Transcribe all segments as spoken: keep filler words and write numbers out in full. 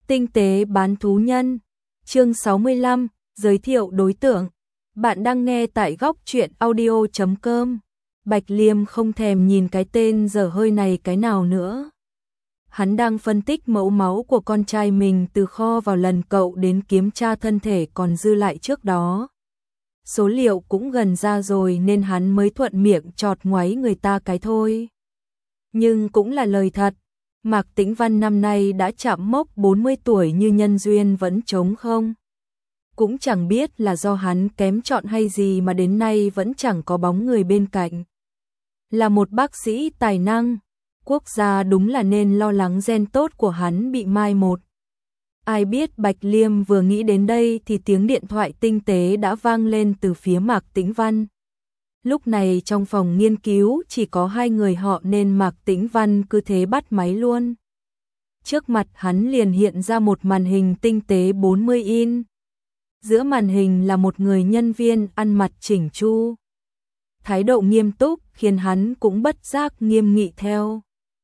Tinh tế bán thú nhân, chương sáu mươi lăm, giới thiệu đối tượng. Bạn đang nghe tại góc truyện audio chấm com. Bạch Liêm không thèm nhìn cái tên dở hơi này cái nào nữa. Hắn đang phân tích mẫu máu của con trai mình từ kho vào lần cậu đến kiểm tra thân thể còn dư lại trước đó. Số liệu cũng gần ra rồi nên hắn mới thuận miệng chọt ngoáy người ta cái thôi. Nhưng cũng là lời thật. Mạc Tĩnh Văn năm nay đã chạm mốc bốn mươi tuổi như nhân duyên vẫn trống không. Cũng chẳng biết là do hắn kém chọn hay gì mà đến nay vẫn chẳng có bóng người bên cạnh. Là một bác sĩ tài năng, quốc gia đúng là nên lo lắng gen tốt của hắn bị mai một. Ai biết Bạch Liêm vừa nghĩ đến đây thì tiếng điện thoại tinh tế đã vang lên từ phía Mạc Tĩnh Văn. Lúc này trong phòng nghiên cứu chỉ có hai người họ nên Mạc Tĩnh Văn cứ thế bắt máy luôn. Trước mặt hắn liền hiện ra một màn hình tinh tế bốn mươi inch. Giữa màn hình là một người nhân viên ăn mặc chỉnh chu. Thái độ nghiêm túc khiến hắn cũng bất giác nghiêm nghị theo.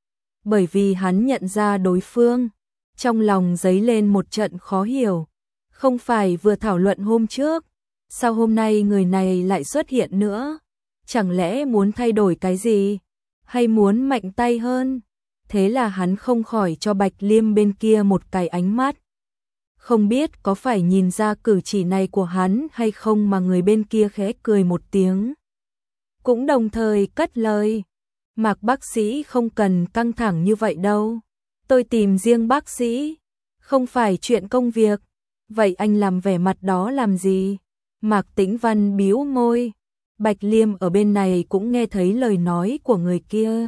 Bởi vì hắn nhận ra đối phương, trong lòng dấy lên một trận khó hiểu. Không phải vừa thảo luận hôm trước, sao hôm nay người này lại xuất hiện nữa? Chẳng lẽ muốn thay đổi cái gì? Hay muốn mạnh tay hơn? Thế là hắn không khỏi cho Bạch Liêm bên kia một cái ánh mắt. Không biết có phải nhìn ra cử chỉ này của hắn hay không mà người bên kia khẽ cười một tiếng. Cũng đồng thời cất lời. Mạc bác sĩ không cần căng thẳng như vậy đâu. Tôi tìm riêng bác sĩ. Không phải chuyện công việc. Vậy anh làm vẻ mặt đó làm gì? Mạc Tĩnh Văn bĩu môi. Bạch Liêm ở bên này cũng nghe thấy lời nói của người kia.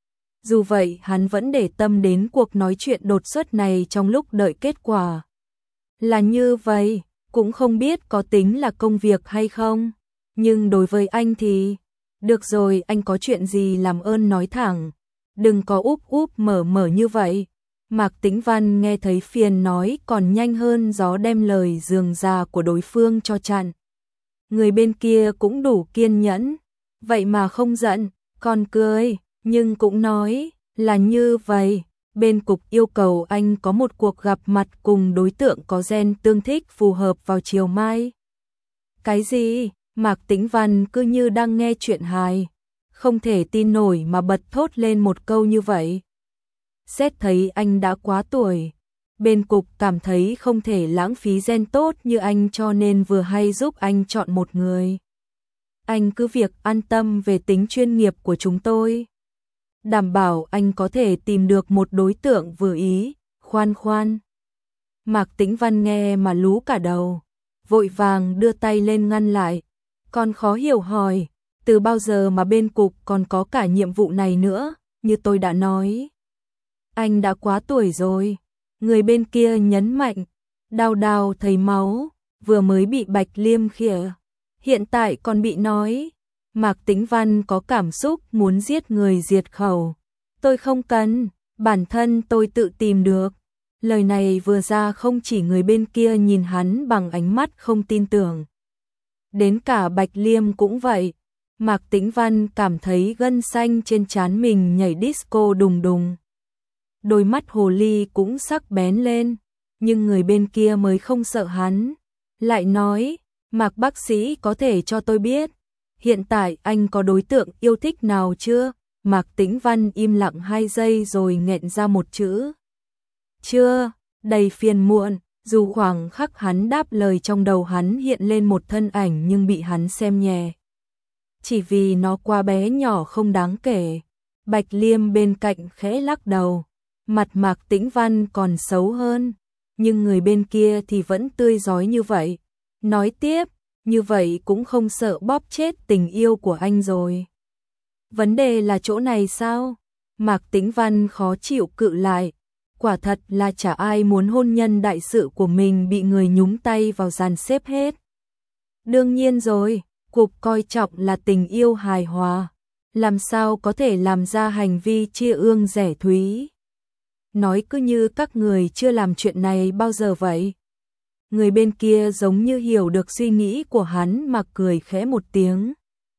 Dù vậy hắn vẫn để tâm đến cuộc nói chuyện đột xuất này trong lúc đợi kết quả. Là như vậy, cũng không biết có tính là công việc hay không. Nhưng đối với anh thì, được rồi, anh có chuyện gì làm ơn nói thẳng. Đừng có úp úp mở mở như vậy. Mạc Tĩnh Văn nghe thấy phiền nói còn nhanh hơn gió đem lời rườm rà của đối phương cho chặn. Người bên kia cũng đủ kiên nhẫn, vậy mà không giận, còn cười, nhưng cũng nói là như vậy. Bên cục yêu cầu anh có một cuộc gặp mặt cùng đối tượng có gen tương thích phù hợp vào chiều mai. Cái gì? Mạc Tĩnh Văn cứ như đang nghe chuyện hài, không thể tin nổi mà bật thốt lên một câu như vậy. Xét thấy anh đã quá tuổi, bên cục cảm thấy không thể lãng phí gen tốt như anh cho nên vừa hay giúp anh chọn một người. Anh cứ việc an tâm về tính chuyên nghiệp của chúng tôi. Đảm bảo anh có thể tìm được một đối tượng vừa ý. Khoan khoan. Mạc Tĩnh Văn nghe mà lú cả đầu, vội vàng đưa tay lên ngăn lại. Còn khó hiểu hỏi, từ bao giờ mà bên cục còn có cả nhiệm vụ này nữa, như tôi đã nói. Anh đã quá tuổi rồi. Người bên kia nhấn mạnh, đau đau thấy máu, vừa mới bị Bạch Liêm khịa, hiện tại còn bị nói. Mạc Tĩnh Văn có cảm xúc muốn giết người diệt khẩu. Tôi không cần, bản thân tôi tự tìm được. Lời này vừa ra không chỉ người bên kia nhìn hắn bằng ánh mắt không tin tưởng. Đến cả Bạch Liêm cũng vậy. Mạc Tĩnh Văn cảm thấy gân xanh trên trán mình nhảy disco đùng đùng. Đôi mắt hồ ly cũng sắc bén lên, nhưng người bên kia mới không sợ hắn. Lại nói, Mạc bác sĩ có thể cho tôi biết, hiện tại anh có đối tượng yêu thích nào chưa? Mạc Tĩnh Văn im lặng hai giây rồi nghẹn ra một chữ. Chưa, đầy phiền muộn, dù khoảng khắc hắn đáp lời trong đầu hắn hiện lên một thân ảnh nhưng bị hắn xem nhẹ. Chỉ vì nó quá bé nhỏ không đáng kể. Bạch Liêm bên cạnh khẽ lắc đầu. Mặt Mạc Tĩnh Văn còn xấu hơn, nhưng người bên kia thì vẫn tươi rói như vậy. Nói tiếp, như vậy cũng không sợ bóp chết tình yêu của anh rồi. Vấn đề là chỗ này sao? Mạc Tĩnh Văn khó chịu cự lại. Quả thật là chả ai muốn hôn nhân đại sự của mình bị người nhúng tay vào dàn xếp hết. Đương nhiên rồi, cục coi trọng là tình yêu hài hòa. Làm sao có thể làm ra hành vi chia ương rẻ thúy? Nói cứ như các người chưa làm chuyện này bao giờ vậy. Người bên kia giống như hiểu được suy nghĩ của hắn mà cười khẽ một tiếng.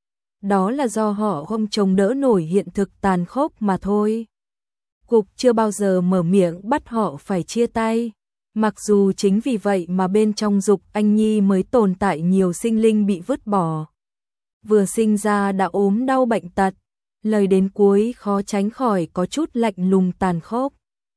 Đó là do họ không chống đỡ nổi hiện thực tàn khốc mà thôi. Cục chưa bao giờ mở miệng bắt họ phải chia tay. Mặc dù chính vì vậy mà bên trong Dục Anh Nhi mới tồn tại nhiều sinh linh bị vứt bỏ. Vừa sinh ra đã ốm đau bệnh tật, lời đến cuối khó tránh khỏi có chút lạnh lùng tàn khốc.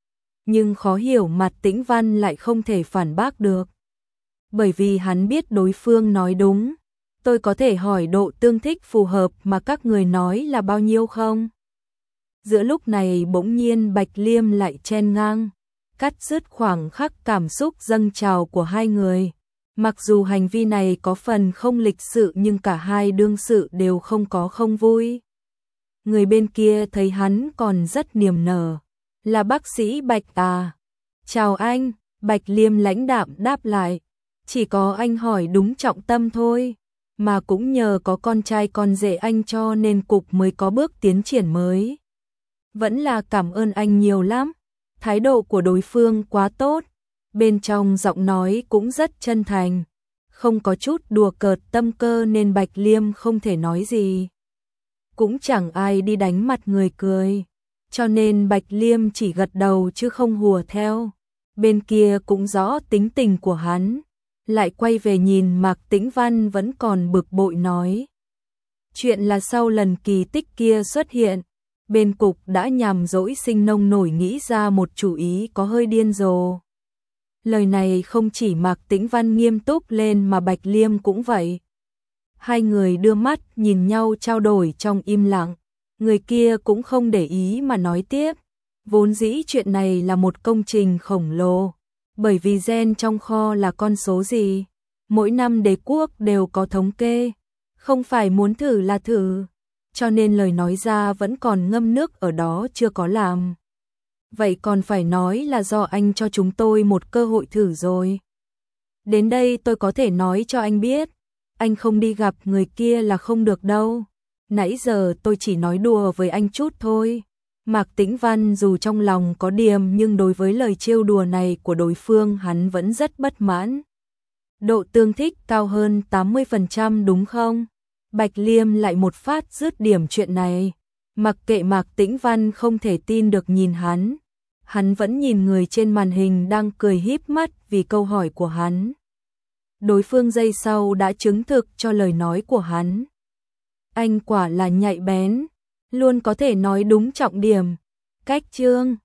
Nhưng khó hiểu Mạc Tĩnh Văn lại không thể phản bác được. Bởi vì hắn biết đối phương nói đúng. Tôi có thể hỏi độ tương thích phù hợp mà các người nói là bao nhiêu không? Giữa lúc này bỗng nhiên Bạch Liêm lại chen ngang, cắt dứt khoảng khắc cảm xúc dâng trào của hai người. Mặc dù hành vi này có phần không lịch sự nhưng cả hai đương sự đều không có không vui. Người bên kia thấy hắn còn rất niềm nở. Là bác sĩ Bạch à? Chào anh, Bạch Liêm lãnh đạm đáp lại. Chỉ có anh hỏi đúng trọng tâm thôi. Mà cũng nhờ có con trai con rể anh cho nên cục mới có bước tiến triển mới. Vẫn là cảm ơn anh nhiều lắm. Thái độ của đối phương quá tốt. Bên trong giọng nói cũng rất chân thành. Không có chút đùa cợt tâm cơ nên Bạch Liêm không thể nói gì. Cũng chẳng ai đi đánh mặt người cười. Cho nên Bạch Liêm chỉ gật đầu chứ không hùa theo. Bên kia cũng rõ tính tình của hắn. Lại quay về nhìn Mạc Tĩnh Văn vẫn còn bực bội nói. Chuyện là sau lần kỳ tích kia xuất hiện, bên cục đã nhằm dỗi Sinh Nông nổi nghĩ ra một chủ ý có hơi điên rồ. Lời này không chỉ Mạc Tĩnh Văn nghiêm túc lên mà Bạch Liêm cũng vậy. Hai người đưa mắt nhìn nhau trao đổi trong im lặng. Người kia cũng không để ý mà nói tiếp. Vốn dĩ chuyện này là một công trình khổng lồ. Bởi vì gen trong kho là con số gì? Mỗi năm đế quốc đều có thống kê. Không phải muốn thử là thử. Cho nên lời nói ra vẫn còn ngâm nước ở đó chưa có làm. Vậy còn phải nói là do anh cho chúng tôi một cơ hội thử rồi. Đến đây tôi có thể nói cho anh biết. Anh không đi gặp người kia là không được đâu. Nãy giờ tôi chỉ nói đùa với anh chút thôi. Mạc Tĩnh Văn dù trong lòng có điềm nhưng đối với lời trêu đùa này của đối phương hắn vẫn rất bất mãn. Độ tương thích cao hơn tám mươi phần trăm đúng không? Bạch Liêm lại một phát dứt điểm chuyện này. Mặc kệ Mạc Tĩnh Văn không thể tin được nhìn hắn. Hắn vẫn nhìn người trên màn hình đang cười híp mắt vì câu hỏi của hắn. Đối phương giây sau đã chứng thực cho lời nói của hắn. Anh quả là nhạy bén. Luôn có thể nói đúng trọng điểm. Cách chương